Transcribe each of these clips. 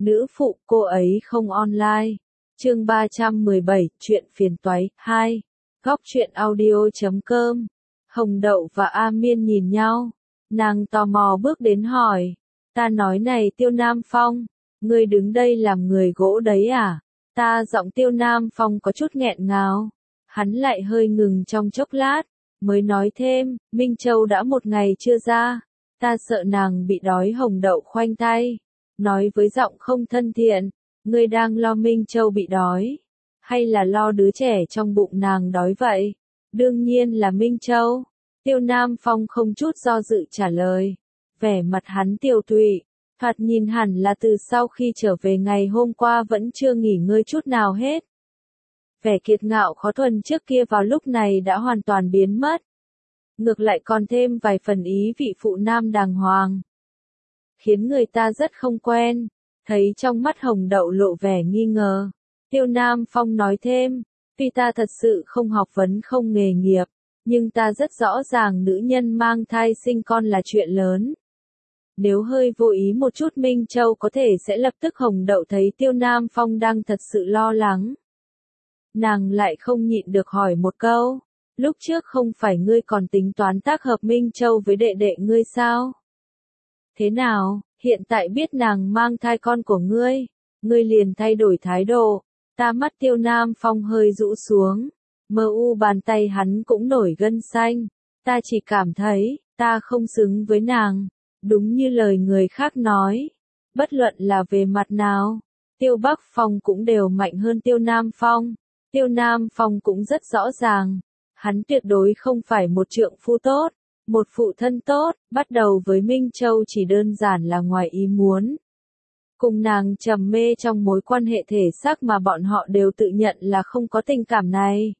Nữ phụ cô ấy không online. Chương 317, chuyện phiền toái 2. Góc truyện audio.com. Hồng Đậu và A Miên nhìn nhau. Nàng tò mò bước đến hỏi. Ta nói này Tiêu Nam Phong, ngươi đứng đây làm người gỗ đấy à? Giọng Tiêu Nam Phong có chút nghẹn ngào. Hắn lại hơi ngừng trong chốc lát, mới nói thêm, Minh Châu đã một ngày chưa ra. Ta sợ nàng bị đói. Hồng Đậu khoanh tay, nói với giọng không thân thiện, ngươi đang lo Minh Châu bị đói, hay là lo đứa trẻ trong bụng nàng đói vậy? Đương nhiên là Minh Châu. Tiêu Nam Phong không chút do dự trả lời. Vẻ mặt hắn tiều tụy, thoạt nhìn hẳn là từ sau khi trở về ngày hôm qua vẫn chưa nghỉ ngơi chút nào hết. Vẻ kiệt ngạo khó thuần trước kia vào lúc này đã hoàn toàn biến mất. Ngược lại còn thêm vài phần ý vị phụ nam đàng hoàng, khiến người ta rất không quen. Thấy trong mắt Hồng Đậu lộ vẻ nghi ngờ, Tiêu Nam Phong nói thêm, tuy ta thật sự không học vấn không nghề nghiệp, nhưng ta rất rõ ràng nữ nhân mang thai sinh con là chuyện lớn. Nếu hơi vô ý một chút Minh Châu có thể sẽ lập tức. Hồng Đậu thấy Tiêu Nam Phong đang thật sự lo lắng, nàng lại không nhịn được hỏi một câu, lúc trước không phải ngươi còn tính toán tác hợp Minh Châu với đệ đệ ngươi sao? Thế nào, hiện tại biết nàng mang thai con của ngươi liền thay đổi thái độ? Mắt Tiêu Nam Phong hơi rũ xuống, mờ u bàn tay hắn cũng nổi gân xanh. Ta chỉ cảm thấy, ta không xứng với nàng, đúng như lời người khác nói. Bất luận là về mặt nào, Tiêu Bắc Phong cũng đều mạnh hơn Tiêu Nam Phong. Tiêu Nam Phong cũng rất rõ ràng, hắn tuyệt đối không phải một trượng phu tốt, một phụ thân tốt. Bắt đầu với Minh Châu chỉ đơn giản là ngoài ý muốn. Cùng nàng trầm mê trong mối quan hệ thể xác mà bọn họ đều tự nhận là không có tình cảm này.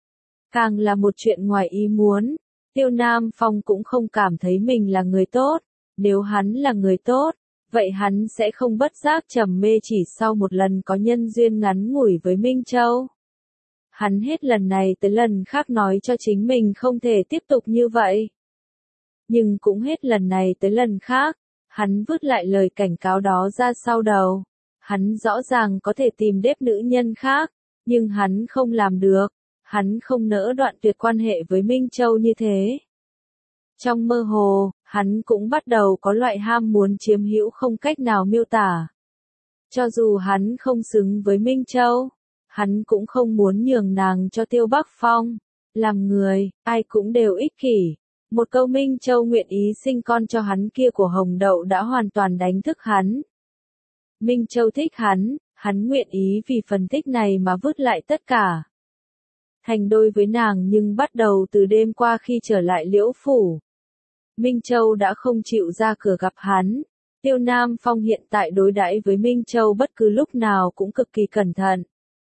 Càng là một chuyện ngoài ý muốn, Tiêu Nam Phong cũng không cảm thấy mình là người tốt. Nếu hắn là người tốt, vậy hắn sẽ không bất giác trầm mê chỉ sau một lần có nhân duyên ngắn ngủi với Minh Châu. Hắn hết lần này tới lần khác nói cho chính mình không thể tiếp tục như vậy. Nhưng cũng hết lần này tới lần khác, hắn vứt lại lời cảnh cáo đó ra sau đầu. Hắn rõ ràng có thể tìm đếp nữ nhân khác, nhưng hắn không làm được. Hắn không nỡ đoạn tuyệt quan hệ với Minh Châu như thế. Trong mơ hồ, hắn cũng bắt đầu có loại ham muốn chiếm hữu không cách nào miêu tả. Cho dù hắn không xứng với Minh Châu, hắn cũng không muốn nhường nàng cho Tiêu Bắc Phong. Làm người, ai cũng đều ích kỷ. Một câu Minh Châu nguyện ý sinh con cho hắn kia của Hồng Đậu đã hoàn toàn đánh thức hắn. Minh Châu thích hắn nguyện ý vì phần thích này mà vứt lại tất cả. Thành đôi với nàng, nhưng bắt đầu từ đêm qua khi trở lại Liễu Phủ, Minh Châu đã không chịu ra cửa gặp hắn. Tiêu Nam Phong hiện tại đối đãi với Minh Châu bất cứ lúc nào cũng cực kỳ cẩn thận.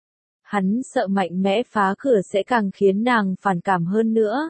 Hắn sợ mạnh mẽ phá cửa sẽ càng khiến nàng phản cảm hơn nữa.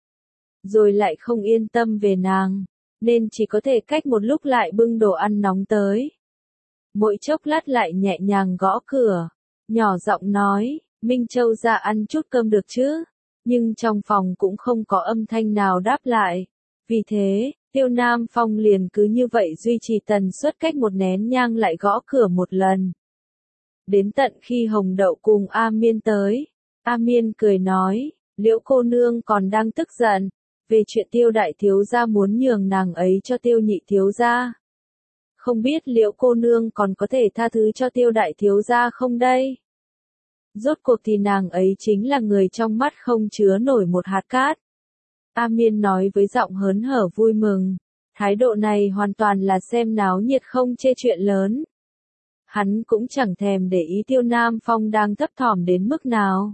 Rồi lại không yên tâm về nàng, nên chỉ có thể cách một lúc lại bưng đồ ăn nóng tới. Mỗi chốc lát lại nhẹ nhàng gõ cửa, nhỏ giọng nói, Minh Châu ra ăn chút cơm được chứ? Nhưng trong phòng cũng không có âm thanh nào đáp lại. Vì thế, Tiêu Nam Phong liền cứ như vậy duy trì tần suất cách một nén nhang lại gõ cửa một lần. Đến tận khi Hồng Đậu cùng A Miên tới, A Miên cười nói, Liễu cô nương còn đang tức giận về chuyện Tiêu đại thiếu gia muốn nhường nàng ấy cho Tiêu nhị thiếu gia. Không biết Liễu cô nương còn có thể tha thứ cho Tiêu đại thiếu gia không đây? Rốt cuộc thì nàng ấy chính là người trong mắt không chứa nổi một hạt cát. A Miên nói với giọng hớn hở vui mừng, thái độ này hoàn toàn là xem náo nhiệt không chê chuyện lớn. Hắn cũng chẳng thèm để ý Tiêu Nam Phong đang thấp thỏm đến mức nào.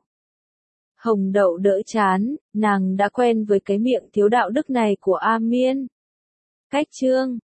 Hồng Đậu đỡ chán, nàng đã quen với cái miệng thiếu đạo đức này của A Miên. Cách chương